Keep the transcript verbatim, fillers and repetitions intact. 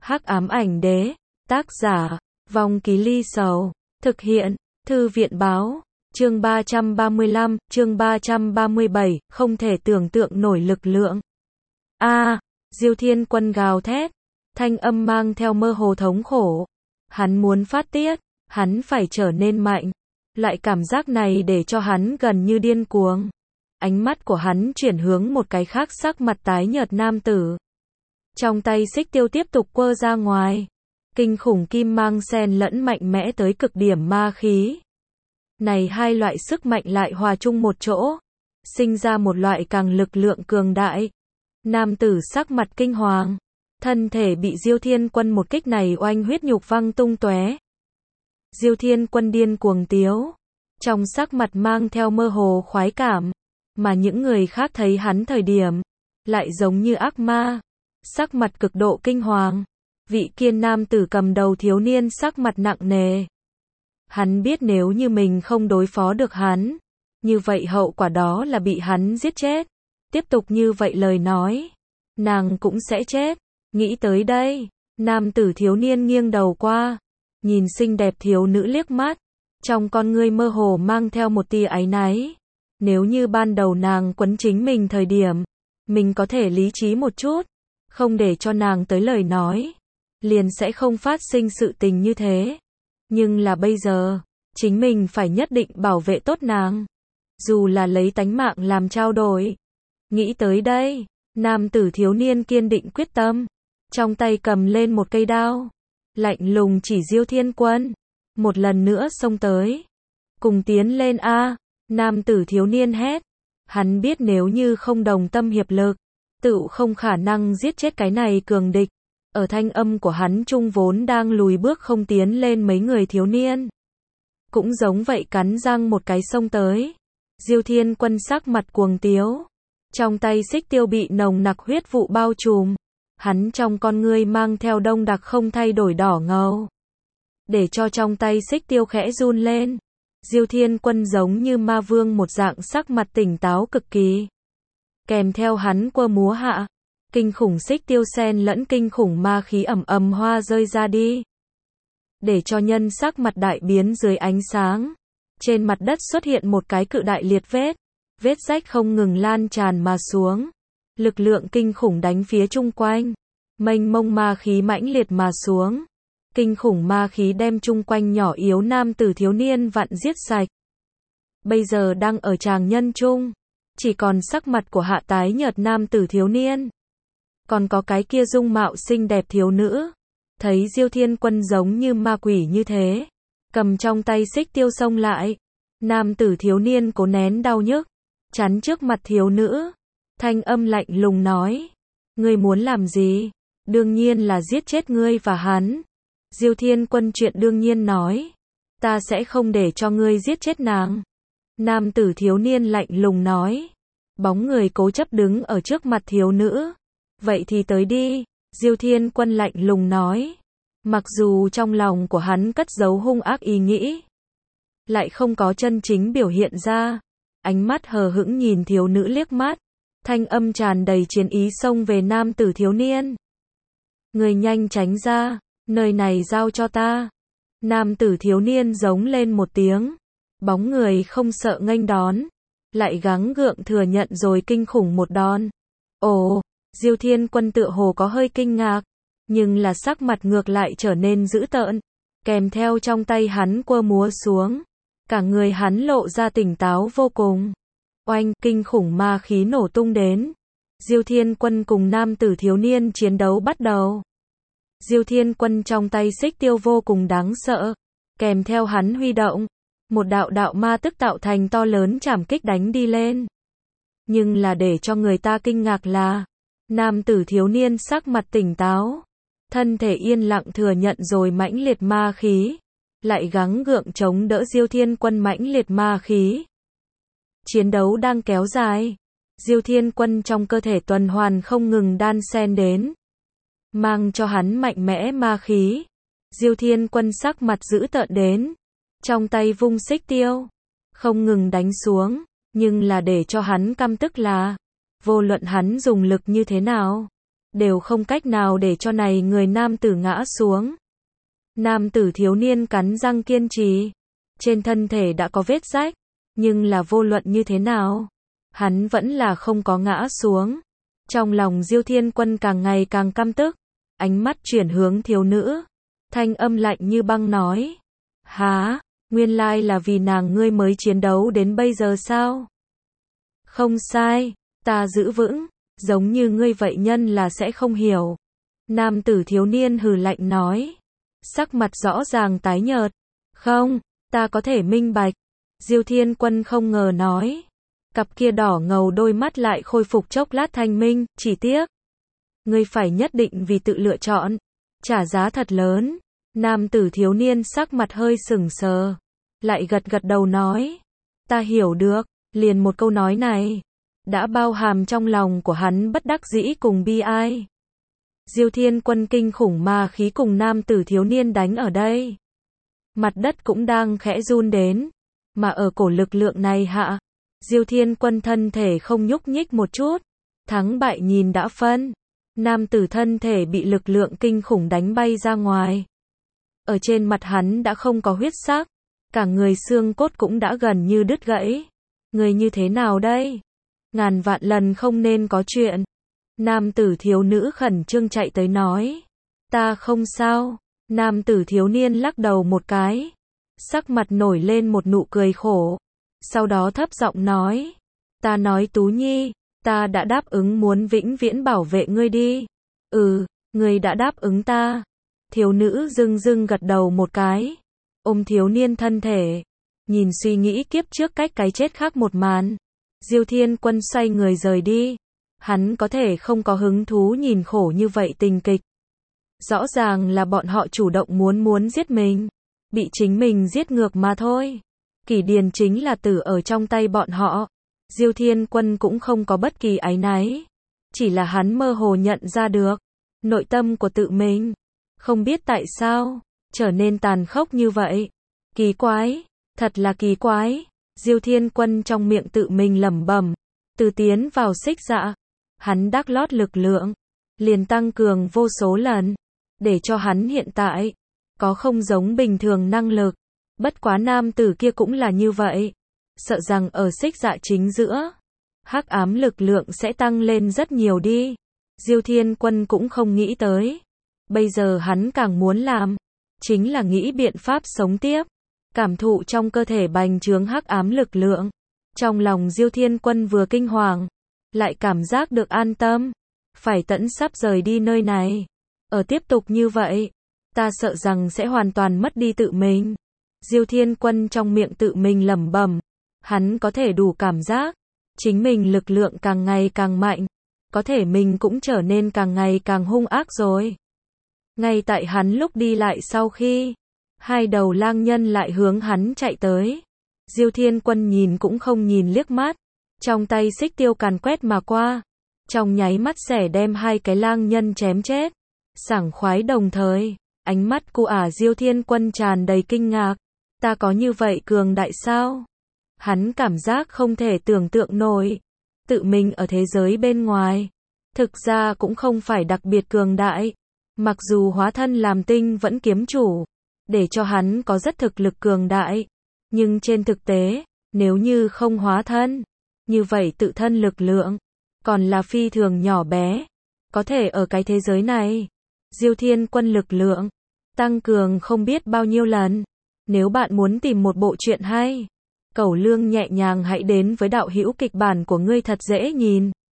Hắc ám ảnh đế, tác giả, Vong Ký Ly Sầu, thực hiện, Thư viện báo, chương ba trăm ba mươi lăm, chương ba trăm ba mươi bảy, không thể tưởng tượng nổi lực lượng. A, Diêu Thiên Quân gào thét, thanh âm mang theo mơ hồ thống khổ. Hắn muốn phát tiết, hắn phải trở nên mạnh. Loại cảm giác này để cho hắn gần như điên cuồng. Ánh mắt của hắn chuyển hướng một cái khác, sắc mặt tái nhợt nam tử. Trong tay xích tiêu tiếp tục quơ ra ngoài. Kinh khủng kim mang xen lẫn mạnh mẽ tới cực điểm ma khí. Này hai loại sức mạnh lại hòa chung một chỗ, sinh ra một loại càng lực lượng cường đại. Nam tử sắc mặt kinh hoàng, thân thể bị Diêu Thiên Quân một kích này oanh huyết nhục văng tung tóe. Diêu Thiên Quân điên cuồng tiếu, trong sắc mặt mang theo mơ hồ khoái cảm, mà những người khác thấy hắn thời điểm, lại giống như ác ma, sắc mặt cực độ kinh hoàng. Vị kia nam tử cầm đầu thiếu niên sắc mặt nặng nề. Hắn biết nếu như mình không đối phó được hắn, như vậy hậu quả đó là bị hắn giết chết. Tiếp tục như vậy lời nói, nàng cũng sẽ chết. Nghĩ tới đây, nam tử thiếu niên nghiêng đầu qua, nhìn xinh đẹp thiếu nữ liếc mắt, trong con ngươi mơ hồ mang theo một tia áy náy. Nếu như ban đầu nàng quấn chính mình thời điểm, mình có thể lý trí một chút, không để cho nàng tới lời nói, liền sẽ không phát sinh sự tình như thế. Nhưng là bây giờ, chính mình phải nhất định bảo vệ tốt nàng, dù là lấy tánh mạng làm trao đổi. Nghĩ tới đây, nam tử thiếu niên kiên định quyết tâm, trong tay cầm lên một cây đao, lạnh lùng chỉ Diêu Thiên Quân, một lần nữa xông tới. Cùng tiến lên a, nam tử thiếu niên hét. Hắn biết nếu như không đồng tâm hiệp lực, tự không khả năng giết chết cái này cường địch. Ở thanh âm của hắn trung vốn đang lùi bước không tiến lên mấy người thiếu niên, cũng giống vậy cắn răng một cái xông tới. Diêu Thiên Quân sắc mặt cuồng tiếu, trong tay xích tiêu bị nồng nặc huyết vụ bao trùm, hắn trong con ngươi mang theo đông đặc không thay đổi đỏ ngầu, để cho trong tay xích tiêu khẽ run lên. Diêu Thiên Quân giống như ma vương một dạng, sắc mặt tỉnh táo cực kỳ, kèm theo hắn quơ múa hạ, kinh khủng xích tiêu xen lẫn kinh khủng ma khí ầm ầm hoa rơi ra đi, để cho nhân sắc mặt đại biến dưới ánh sáng. Trên mặt đất xuất hiện một cái cự đại liệt vết, vết rách không ngừng lan tràn mà xuống, lực lượng kinh khủng đánh phía chung quanh, mênh mông ma khí mãnh liệt mà xuống, kinh khủng ma khí đem chung quanh nhỏ yếu nam tử thiếu niên vặn giết sạch. Bây giờ đang ở tràng nhân chung, chỉ còn sắc mặt của hạ tái nhợt nam tử thiếu niên, còn có cái kia dung mạo xinh đẹp thiếu nữ. Thấy Diêu Thiên Quân giống như ma quỷ như thế, cầm trong tay xích tiêu xông lại, nam tử thiếu niên cố nén đau nhức, chắn trước mặt thiếu nữ, thanh âm lạnh lùng nói: ngươi muốn làm gì? Đương nhiên là giết chết ngươi và hắn. Diêu Thiên Quân chuyện đương nhiên nói: ta sẽ không để cho ngươi giết chết nàng. Nam tử thiếu niên lạnh lùng nói. Bóng người cố chấp đứng ở trước mặt thiếu nữ. Vậy thì tới đi. Diêu Thiên Quân lạnh lùng nói. Mặc dù trong lòng của hắn cất giấu hung ác ý nghĩ, lại không có chân chính biểu hiện ra. Ánh mắt hờ hững nhìn thiếu nữ liếc mắt, thanh âm tràn đầy chiến ý xông về nam tử thiếu niên. Người nhanh tránh ra, nơi này giao cho ta. Nam tử thiếu niên giống lên một tiếng, bóng người không sợ nghênh đón, lại gắng gượng thừa nhận rồi kinh khủng một đòn. Ồ, Diêu Thiên Quân tựa hồ có hơi kinh ngạc, nhưng là sắc mặt ngược lại trở nên dữ tợn, kèm theo trong tay hắn quơ múa xuống, cả người hắn lộ ra tỉnh táo vô cùng. Oanh, kinh khủng ma khí nổ tung đến. Diêu Thiên Quân cùng nam tử thiếu niên chiến đấu bắt đầu. Diêu Thiên Quân trong tay xích tiêu vô cùng đáng sợ, kèm theo hắn huy động, một đạo đạo ma tức tạo thành to lớn trảm kích đánh đi lên. Nhưng là để cho người ta kinh ngạc là, nam tử thiếu niên sắc mặt tỉnh táo, thân thể yên lặng thừa nhận rồi mãnh liệt ma khí, lại gắng gượng chống đỡ Diêu Thiên Quân mãnh liệt ma khí. Chiến đấu đang kéo dài, Diêu Thiên Quân trong cơ thể tuần hoàn không ngừng đan xen đến, mang cho hắn mạnh mẽ ma khí. Diêu Thiên Quân sắc mặt dữ tợn đến, trong tay vung xích tiêu, không ngừng đánh xuống, nhưng là để cho hắn căm tức là, vô luận hắn dùng lực như thế nào, đều không cách nào để cho này người nam tử ngã xuống. Nam tử thiếu niên cắn răng kiên trì. Trên thân thể đã có vết rách, nhưng là vô luận như thế nào, hắn vẫn là không có ngã xuống. Trong lòng Diêu Thiên Quân càng ngày càng căm tức, ánh mắt chuyển hướng thiếu nữ, thanh âm lạnh như băng nói: "Hả, nguyên lai là vì nàng ngươi mới chiến đấu đến bây giờ sao?" "Không sai, ta giữ vững, giống như ngươi vậy nhân là sẽ không hiểu." Nam tử thiếu niên hừ lạnh nói, sắc mặt rõ ràng tái nhợt. "Không, ta có thể minh bạch." Diêu Thiên Quân không ngờ nói. Cặp kia đỏ ngầu đôi mắt lại khôi phục chốc lát thanh minh, chỉ tiếc. Ngươi phải nhất định vì tự lựa chọn, trả giá thật lớn. Nam tử thiếu niên sắc mặt hơi sừng sờ, lại gật gật đầu nói. Ta hiểu được, liền một câu nói này, đã bao hàm trong lòng của hắn bất đắc dĩ cùng bi ai. Diêu Thiên Quân kinh khủng ma khí cùng nam tử thiếu niên đánh ở đây. Mặt đất cũng đang khẽ run đến, mà ở cổ lực lượng này hạ, Diêu Thiên Quân thân thể không nhúc nhích một chút, thắng bại nhìn đã phân. Nam tử thân thể bị lực lượng kinh khủng đánh bay ra ngoài. Ở trên mặt hắn đã không có huyết sắc, cả người xương cốt cũng đã gần như đứt gãy. Người như thế nào đây? Ngàn vạn lần không nên có chuyện. Nam tử thiếu nữ khẩn trương chạy tới nói. Ta không sao. Nam tử thiếu niên lắc đầu một cái, sắc mặt nổi lên một nụ cười khổ. Sau đó thấp giọng nói. Ta nói Tú Nhi, ta đã đáp ứng muốn vĩnh viễn bảo vệ ngươi đi. Ừ, ngươi đã đáp ứng ta. Thiếu nữ dưng dưng gật đầu một cái, ôm thiếu niên thân thể, nhìn suy nghĩ kiếp trước cách cái chết khác một màn. Diêu Thiên Quân xoay người rời đi. Hắn có thể không có hứng thú nhìn khổ như vậy tình kịch. Rõ ràng là bọn họ chủ động muốn muốn giết mình, bị chính mình giết ngược mà thôi. Kỷ Điền chính là tử ở trong tay bọn họ. Diêu Thiên Quân cũng không có bất kỳ áy náy, chỉ là hắn mơ hồ nhận ra được nội tâm của tự mình, không biết tại sao trở nên tàn khốc như vậy. Kỳ quái, thật là kỳ quái. Diêu Thiên Quân trong miệng tự mình lẩm bẩm. Từ tiến vào xích dạ, hắn đắc lót lực lượng liền tăng cường vô số lần, để cho hắn hiện tại có không giống bình thường năng lực. Bất quá nam tử kia cũng là như vậy, sợ rằng ở xích dạ chính giữa, hắc ám lực lượng sẽ tăng lên rất nhiều đi. Diêu Thiên Quân cũng không nghĩ tới. Bây giờ hắn càng muốn làm, chính là nghĩ biện pháp sống tiếp, cảm thụ trong cơ thể bành trướng hắc ám lực lượng. Trong lòng Diêu Thiên Quân vừa kinh hoàng, lại cảm giác được an tâm. Phải tận sắp rời đi nơi này. Ở tiếp tục như vậy, ta sợ rằng sẽ hoàn toàn mất đi tự mình. Diêu Thiên Quân trong miệng tự mình lẩm bẩm. Hắn có thể đủ cảm giác, chính mình lực lượng càng ngày càng mạnh, có thể mình cũng trở nên càng ngày càng hung ác rồi. Ngay tại hắn lúc đi lại sau khi, hai đầu lang nhân lại hướng hắn chạy tới. Diêu Thiên Quân nhìn cũng không nhìn liếc mắt, trong tay xích tiêu càn quét mà qua, trong nháy mắt xẻ đem hai cái lang nhân chém chết. Sảng khoái đồng thời, ánh mắt của ả Diêu Thiên Quân tràn đầy kinh ngạc. Ta có như vậy cường đại sao? Hắn cảm giác không thể tưởng tượng nổi. Tự mình ở thế giới bên ngoài, thực ra cũng không phải đặc biệt cường đại. Mặc dù hóa thân làm tinh vẫn kiếm chủ, để cho hắn có rất thực lực cường đại. Nhưng trên thực tế, nếu như không hóa thân, như vậy tự thân lực lượng, còn là phi thường nhỏ bé. Có thể ở cái thế giới này, Diêu Thiên Quân lực lượng, tăng cường không biết bao nhiêu lần. Nếu bạn muốn tìm một bộ truyện hay, Cẩu Lương nhẹ nhàng hãy đến với đạo hữu kịch bản của ngươi thật dễ nhìn.